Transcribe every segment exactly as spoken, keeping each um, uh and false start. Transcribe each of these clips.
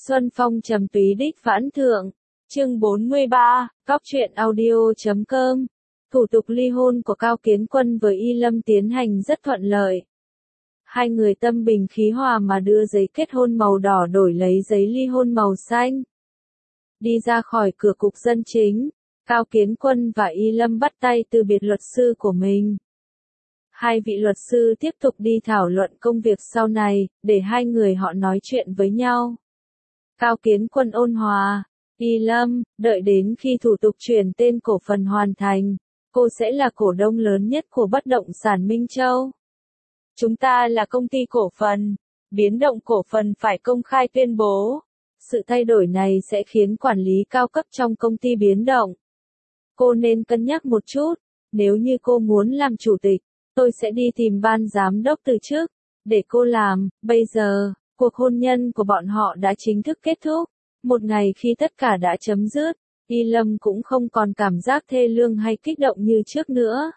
Xuân phong trầm túy đích vãn thượng, chương bốn mươi ba, góc truyện audio.com. Thủ tục ly hôn của Cao Kiến Quân với Y Lâm tiến hành rất thuận lợi. Hai người tâm bình khí hòa mà đưa giấy kết hôn màu đỏ đổi lấy giấy ly hôn màu xanh. Đi ra khỏi cửa cục dân chính, Cao Kiến Quân và Y Lâm bắt tay từ biệt luật sư của mình. Hai vị luật sư tiếp tục đi thảo luận công việc sau này, để hai người họ nói chuyện với nhau. Cao Kiến Quân ôn hòa, Y Lâm, đợi đến khi thủ tục chuyển tên cổ phần hoàn thành, cô sẽ là cổ đông lớn nhất của bất động sản Minh Châu. Chúng ta là công ty cổ phần, biến động cổ phần phải công khai tuyên bố. Sự thay đổi này sẽ khiến quản lý cao cấp trong công ty biến động. Cô nên cân nhắc một chút, nếu như cô muốn làm chủ tịch, tôi sẽ đi tìm ban giám đốc từ chức, để cô làm. Bây giờ, cuộc hôn nhân của bọn họ đã chính thức kết thúc. Một ngày khi tất cả đã chấm dứt, Y Lâm cũng không còn cảm giác thê lương hay kích động như trước nữa.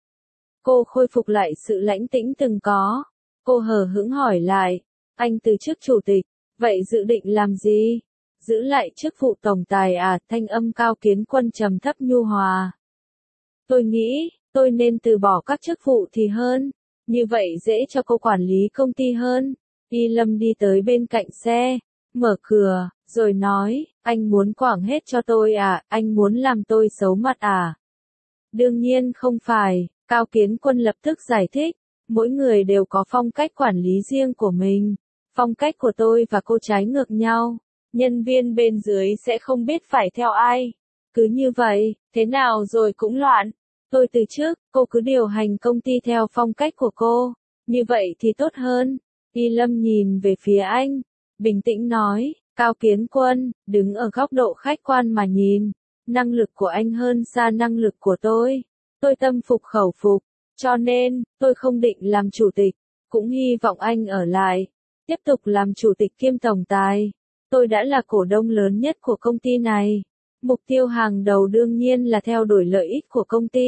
Cô khôi phục lại sự lãnh tĩnh từng có. Cô hờ hững hỏi lại, anh từ chức chủ tịch, vậy dự định làm gì? Giữ lại chức vụ tổng tài à? Thanh âm Cao Kiến Quân trầm thấp nhu hòa. Tôi nghĩ, tôi nên từ bỏ các chức vụ thì hơn, như vậy dễ cho cô quản lý công ty hơn. Y Lâm đi tới bên cạnh xe, mở cửa, rồi nói, anh muốn quảng hết cho tôi à, anh muốn làm tôi xấu mặt à? Đương nhiên không phải, Cao Kiến Quân lập tức giải thích, mỗi người đều có phong cách quản lý riêng của mình. Phong cách của tôi và cô trái ngược nhau, nhân viên bên dưới sẽ không biết phải theo ai. Cứ như vậy, thế nào rồi cũng loạn. Tôi từ chức, cô cứ điều hành công ty theo phong cách của cô, như vậy thì tốt hơn. Y Lâm nhìn về phía anh, bình tĩnh nói, Cao Kiến Quân, đứng ở góc độ khách quan mà nhìn, năng lực của anh hơn xa năng lực của tôi. Tôi tâm phục khẩu phục, cho nên, tôi không định làm chủ tịch, cũng hy vọng anh ở lại, tiếp tục làm chủ tịch kiêm tổng tài. Tôi đã là cổ đông lớn nhất của công ty này. Mục tiêu hàng đầu đương nhiên là theo đuổi lợi ích của công ty.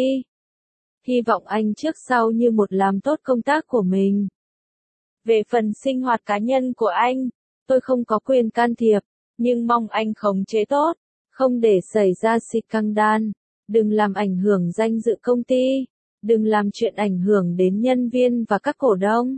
Hy vọng anh trước sau như một làm tốt công tác của mình. Về phần sinh hoạt cá nhân của anh, tôi không có quyền can thiệp, nhưng mong anh khống chế tốt, không để xảy ra scandal, đừng làm ảnh hưởng danh dự công ty, đừng làm chuyện ảnh hưởng đến nhân viên và các cổ đông.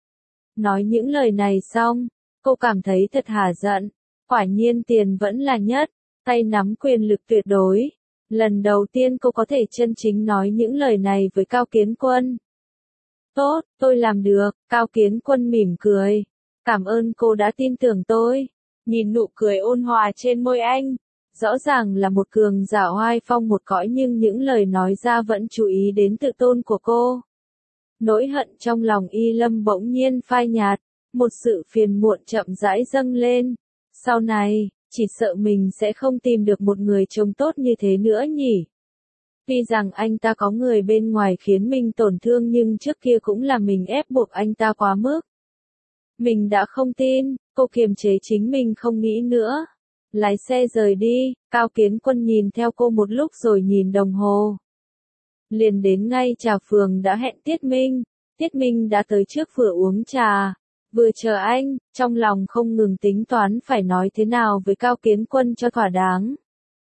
Nói những lời này xong, cô cảm thấy thật hả giận, quả nhiên tiền vẫn là nhất. Tay nắm quyền lực tuyệt đối. Lần đầu tiên cô có thể chân chính nói những lời này với Cao Kiến Quân. Tốt, tôi làm được, Cao Kiến Quân mỉm cười. Cảm ơn cô đã tin tưởng tôi. Nhìn nụ cười ôn hòa trên môi anh. Rõ ràng là một cường giả oai phong một cõi nhưng những lời nói ra vẫn chú ý đến tự tôn của cô. Nỗi hận trong lòng Y Lâm bỗng nhiên phai nhạt. Một sự phiền muộn chậm rãi dâng lên. Sau này, chỉ sợ mình sẽ không tìm được một người chồng tốt như thế nữa nhỉ. Tuy rằng anh ta có người bên ngoài khiến mình tổn thương nhưng trước kia cũng là mình ép buộc anh ta quá mức. Mình đã không tin, cô kiềm chế chính mình không nghĩ nữa. Lái xe rời đi, Cao Kiến Quân nhìn theo cô một lúc rồi nhìn đồng hồ. Liền đến ngay trà phường đã hẹn Tiết Minh, Tiết Minh đã tới trước vừa uống trà. Vừa chờ anh, trong lòng không ngừng tính toán phải nói thế nào với Cao Kiến Quân cho thỏa đáng.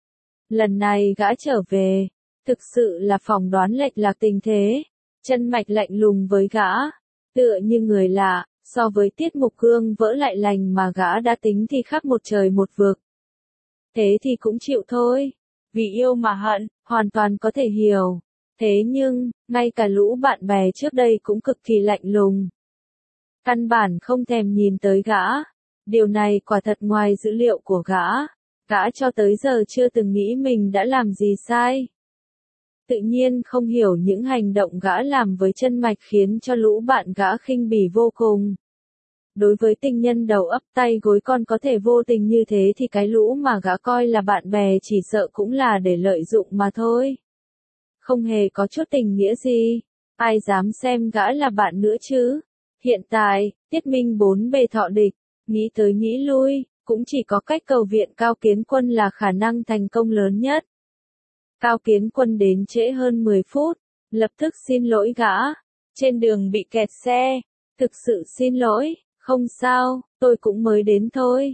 Lần này gã trở về, thực sự là phỏng đoán lệch lạc tình thế, chân mạch lạnh lùng với gã, tựa như người lạ, so với Tiết Mục Cương vỡ lại lành mà gã đã tính thì khác một trời một vực. Thế thì cũng chịu thôi, vì yêu mà hận, hoàn toàn có thể hiểu. Thế nhưng, ngay cả lũ bạn bè trước đây cũng cực kỳ lạnh lùng. Căn bản không thèm nhìn tới gã. Điều này quả thật ngoài dữ liệu của gã. Gã cho tới giờ chưa từng nghĩ mình đã làm gì sai. Tự nhiên không hiểu những hành động gã làm với chân mạch khiến cho lũ bạn gã khinh bỉ vô cùng. Đối với tình nhân đầu ấp tay gối con có thể vô tình như thế thì cái lũ mà gã coi là bạn bè chỉ sợ cũng là để lợi dụng mà thôi. Không hề có chút tình nghĩa gì. Ai dám xem gã là bạn nữa chứ? Hiện tại, Tiết Minh bốn bề thọ địch, nghĩ tới nghĩ lui, cũng chỉ có cách cầu viện Cao Kiến Quân là khả năng thành công lớn nhất. Cao Kiến Quân đến trễ hơn mười phút, lập tức xin lỗi gã, trên đường bị kẹt xe, thực sự xin lỗi, không sao, tôi cũng mới đến thôi.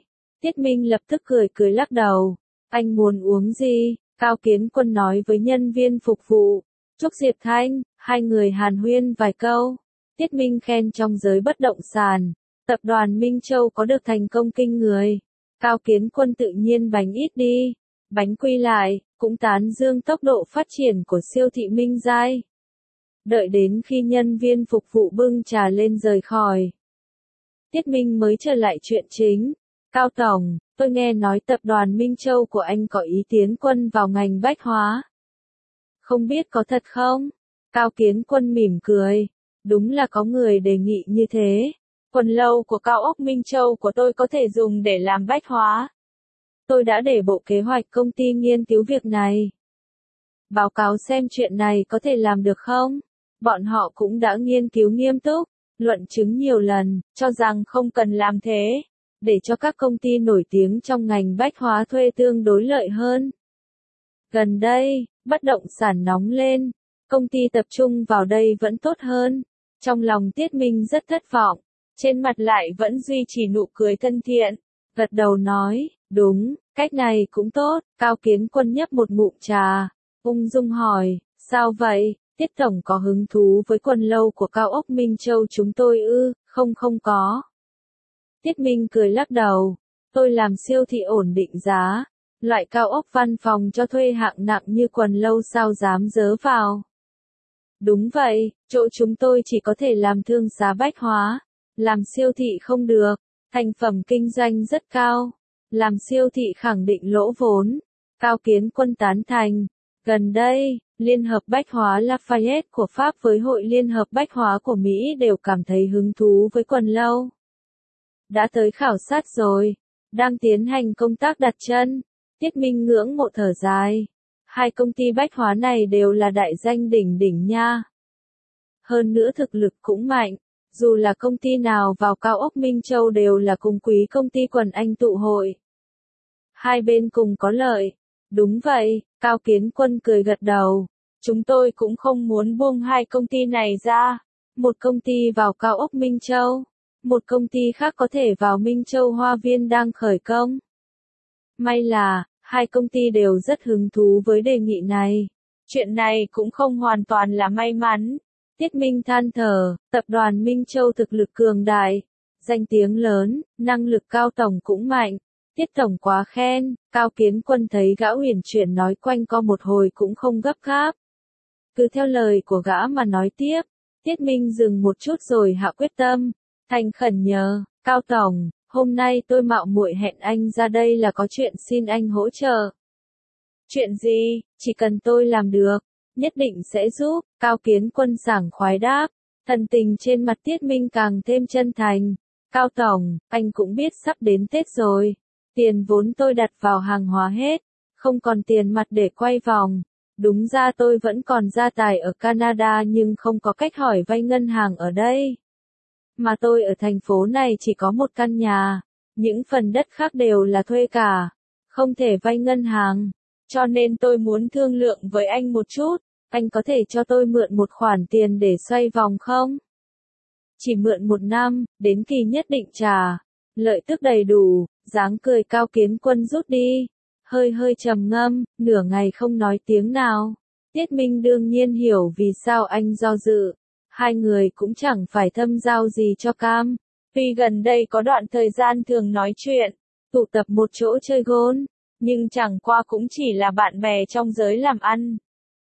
Tiết Minh lập tức cười cười lắc đầu. Anh muốn uống gì? Cao Kiến Quân nói với nhân viên phục vụ. Trúc Diệp Thanh, hai người hàn huyên vài câu. Tiết Minh khen trong giới bất động sản, tập đoàn Minh Châu có được thành công kinh người. Cao Kiến Quân tự nhiên bánh ít đi, bánh quy lại, cũng tán dương tốc độ phát triển của siêu thị Minh Giai. Đợi đến khi nhân viên phục vụ bưng trà lên rời khỏi, Tiết Minh mới trở lại chuyện chính. Cao Tổng, tôi nghe nói tập đoàn Minh Châu của anh có ý tiến quân vào ngành bách hóa. Không biết có thật không? Cao Kiến Quân mỉm cười. Đúng là có người đề nghị như thế. Quần lâu của cao ốc Minh Châu của tôi có thể dùng để làm bách hóa. Tôi đã để bộ kế hoạch công ty nghiên cứu việc này. Báo cáo xem chuyện này có thể làm được không? Bọn họ cũng đã nghiên cứu nghiêm túc, luận chứng nhiều lần, cho rằng không cần làm thế, để cho các công ty nổi tiếng trong ngành bách hóa thuê tương đối lợi hơn. Gần đây, bất động sản nóng lên, công ty tập trung vào đây vẫn tốt hơn. Trong lòng Tiết Minh rất thất vọng, trên mặt lại vẫn duy trì nụ cười thân thiện, gật đầu nói, đúng, cách này cũng tốt. Cao Kiến Quân nhấp một ngụm trà, ung dung hỏi, sao vậy, Tiết Tổng có hứng thú với quần lâu của cao ốc Minh Châu chúng tôi ư? Không không có. Tiết Minh cười lắc đầu, tôi làm siêu thị ổn định giá, loại cao ốc văn phòng cho thuê hạng nặng như quần lâu sao dám dớ vào. Đúng vậy, chỗ chúng tôi chỉ có thể làm thương giá bách hóa, làm siêu thị không được, thành phẩm kinh doanh rất cao, làm siêu thị khẳng định lỗ vốn. Cao Kiến Quân tán thành, gần đây, Liên hợp Bách hóa Lafayette của Pháp với Hội Liên hợp Bách hóa của Mỹ đều cảm thấy hứng thú với quần lâu. Đã tới khảo sát rồi, đang tiến hành công tác đặt chân. Tiết Minh ngưỡng mộ thở dài. Hai công ty bách hóa này đều là đại danh đỉnh đỉnh nha. Hơn nữa thực lực cũng mạnh, dù là công ty nào vào cao ốc Minh Châu đều là cùng quý công ty quần anh tụ hội. Hai bên cùng có lợi. Đúng vậy, Cao Kiến Quân cười gật đầu. Chúng tôi cũng không muốn buông hai công ty này ra. Một công ty vào cao ốc Minh Châu, một công ty khác có thể vào Minh Châu Hoa Viên đang khởi công. May là, hai công ty đều rất hứng thú với đề nghị này. Chuyện này cũng không hoàn toàn là may mắn. Tiết Minh than thở, tập đoàn Minh Châu thực lực cường đại, danh tiếng lớn, năng lực Cao Tổng cũng mạnh. Tiết Tổng quá khen. Cao Kiến Quân thấy gã huyền chuyển nói quanh co một hồi cũng không gấp gáp. Cứ theo lời của gã mà nói tiếp. Tiết Minh dừng một chút rồi hạ quyết tâm, thành khẩn nhờ, Cao Tổng, hôm nay tôi mạo muội hẹn anh ra đây là có chuyện xin anh hỗ trợ. Chuyện gì, chỉ cần tôi làm được, nhất định sẽ giúp. Cao Kiến Quân sảng khoái đáp, thần tình trên mặt Tiết Minh càng thêm chân thành. Cao Tổng, anh cũng biết sắp đến Tết rồi, tiền vốn tôi đặt vào hàng hóa hết, không còn tiền mặt để quay vòng. Đúng ra tôi vẫn còn gia tài ở Canada nhưng không có cách hỏi vay ngân hàng ở đây. Mà tôi ở thành phố này chỉ có một căn nhà, những phần đất khác đều là thuê cả, không thể vay ngân hàng. Cho nên tôi muốn thương lượng với anh một chút, anh có thể cho tôi mượn một khoản tiền để xoay vòng không? Chỉ mượn một năm, đến kỳ nhất định trả, lợi tức đầy đủ. Dáng cười Cao Kiến Quân rút đi, hơi hơi trầm ngâm, nửa ngày không nói tiếng nào. Tiết Minh đương nhiên hiểu vì sao anh do dự. Hai người cũng chẳng phải thâm giao gì cho cam. Tuy gần đây có đoạn thời gian thường nói chuyện, tụ tập một chỗ chơi gôn, nhưng chẳng qua cũng chỉ là bạn bè trong giới làm ăn.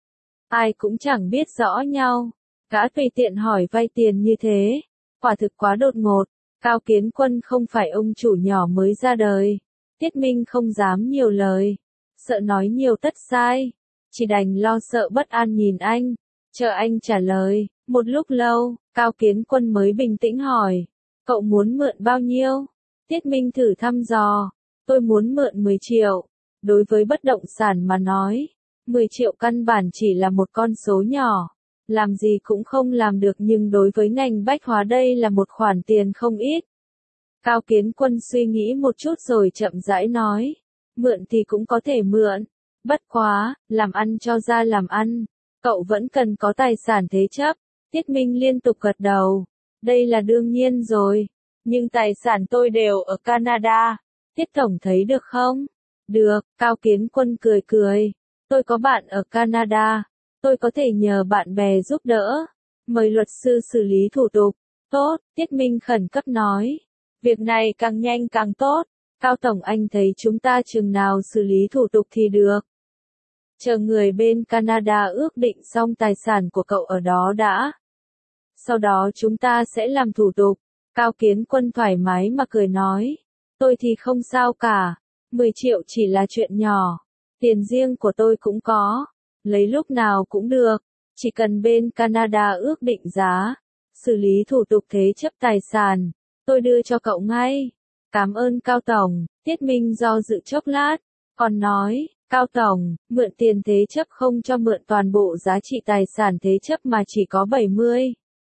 Ai cũng chẳng biết rõ nhau. Gã tùy tiện hỏi vay tiền như thế, quả thực quá đột ngột. Cao Kiến Quân không phải ông chủ nhỏ mới ra đời. Tiết Minh không dám nhiều lời, sợ nói nhiều tất sai, chỉ đành lo sợ bất an nhìn anh, chờ anh trả lời. Một lúc lâu, Cao Kiến Quân mới bình tĩnh hỏi, cậu muốn mượn bao nhiêu? Tiết Minh thử thăm dò, tôi muốn mượn mười triệu. Đối với bất động sản mà nói, mười triệu căn bản chỉ là một con số nhỏ, làm gì cũng không làm được, nhưng đối với ngành bách hóa đây là một khoản tiền không ít. Cao Kiến Quân suy nghĩ một chút rồi chậm rãi nói, mượn thì cũng có thể mượn, bất quá, làm ăn cho ra làm ăn, cậu vẫn cần có tài sản thế chấp. Tiết Minh liên tục gật đầu, đây là đương nhiên rồi, nhưng tài sản tôi đều ở Canada, Tiết Tổng thấy được không? Được, Cao Kiến Quân cười cười. Tôi có bạn ở Canada. Tôi có thể nhờ bạn bè giúp đỡ. Mời luật sư xử lý thủ tục. Tốt, Tiết Minh khẩn cấp nói. Việc này càng nhanh càng tốt. Cao Tổng anh thấy chúng ta chừng nào xử lý thủ tục thì được. Chờ người bên Canada ước định xong tài sản của cậu ở đó đã. Sau đó chúng ta sẽ làm thủ tục. Cao Kiến Quân thoải mái mà cười nói. Tôi thì không sao cả. mười triệu chỉ là chuyện nhỏ. Tiền riêng của tôi cũng có. Lấy lúc nào cũng được. Chỉ cần bên Canada ước định giá. Xử lý thủ tục thế chấp tài sản. Tôi đưa cho cậu ngay. Cảm ơn Cao Tổng. Tiết Minh do dự chốc lát. Còn nói, Cao Tổng, mượn tiền thế chấp không cho mượn toàn bộ giá trị tài sản thế chấp mà chỉ có bảy mươi.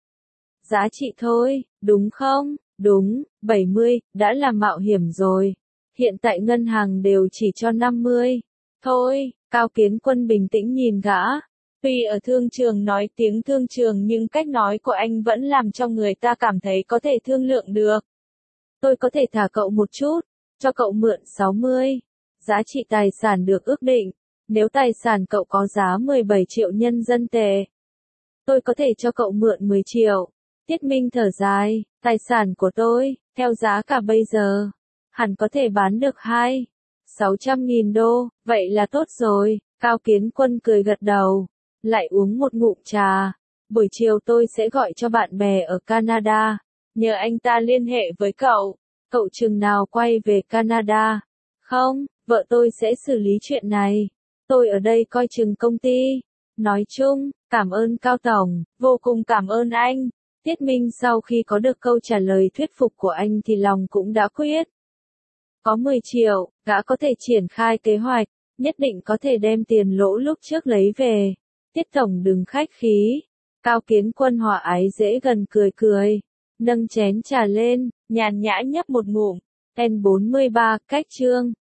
Giá trị thôi, đúng không? Đúng, bảy mươi, đã là mạo hiểm rồi. Hiện tại ngân hàng đều chỉ cho năm mươi. Thôi, Cao Kiến Quân bình tĩnh nhìn gã. Tuy ở thương trường nói tiếng thương trường nhưng cách nói của anh vẫn làm cho người ta cảm thấy có thể thương lượng được. Tôi có thể thả cậu một chút, cho cậu mượn sáu mươi. Giá trị tài sản được ước định. Nếu tài sản cậu có giá mười bảy triệu nhân dân tệ, tôi có thể cho cậu mượn mười triệu. Tiết Minh thở dài, tài sản của tôi, theo giá cả bây giờ, hẳn có thể bán được hai, sáu trăm nghìn đô, vậy là tốt rồi. Cao Kiến Quân cười gật đầu, lại uống một ngụm trà. Buổi chiều tôi sẽ gọi cho bạn bè ở Canada, nhờ anh ta liên hệ với cậu. Cậu chừng nào quay về Canada? Không, vợ tôi sẽ xử lý chuyện này. Tôi ở đây coi chừng công ty. Nói chung, cảm ơn Cao Tổng, vô cùng cảm ơn anh. Tiết Minh sau khi có được câu trả lời thuyết phục của anh thì lòng cũng đã quyết. Có mười triệu, gã có thể triển khai kế hoạch, nhất định có thể đem tiền lỗ lúc trước lấy về. Tiết Tổng đừng khách khí. Cao Kiến Quân hòa ái dễ gần cười cười, nâng chén trà lên, nhàn nhã nhấp một ngụm. N bốn mươi ba, cách chương.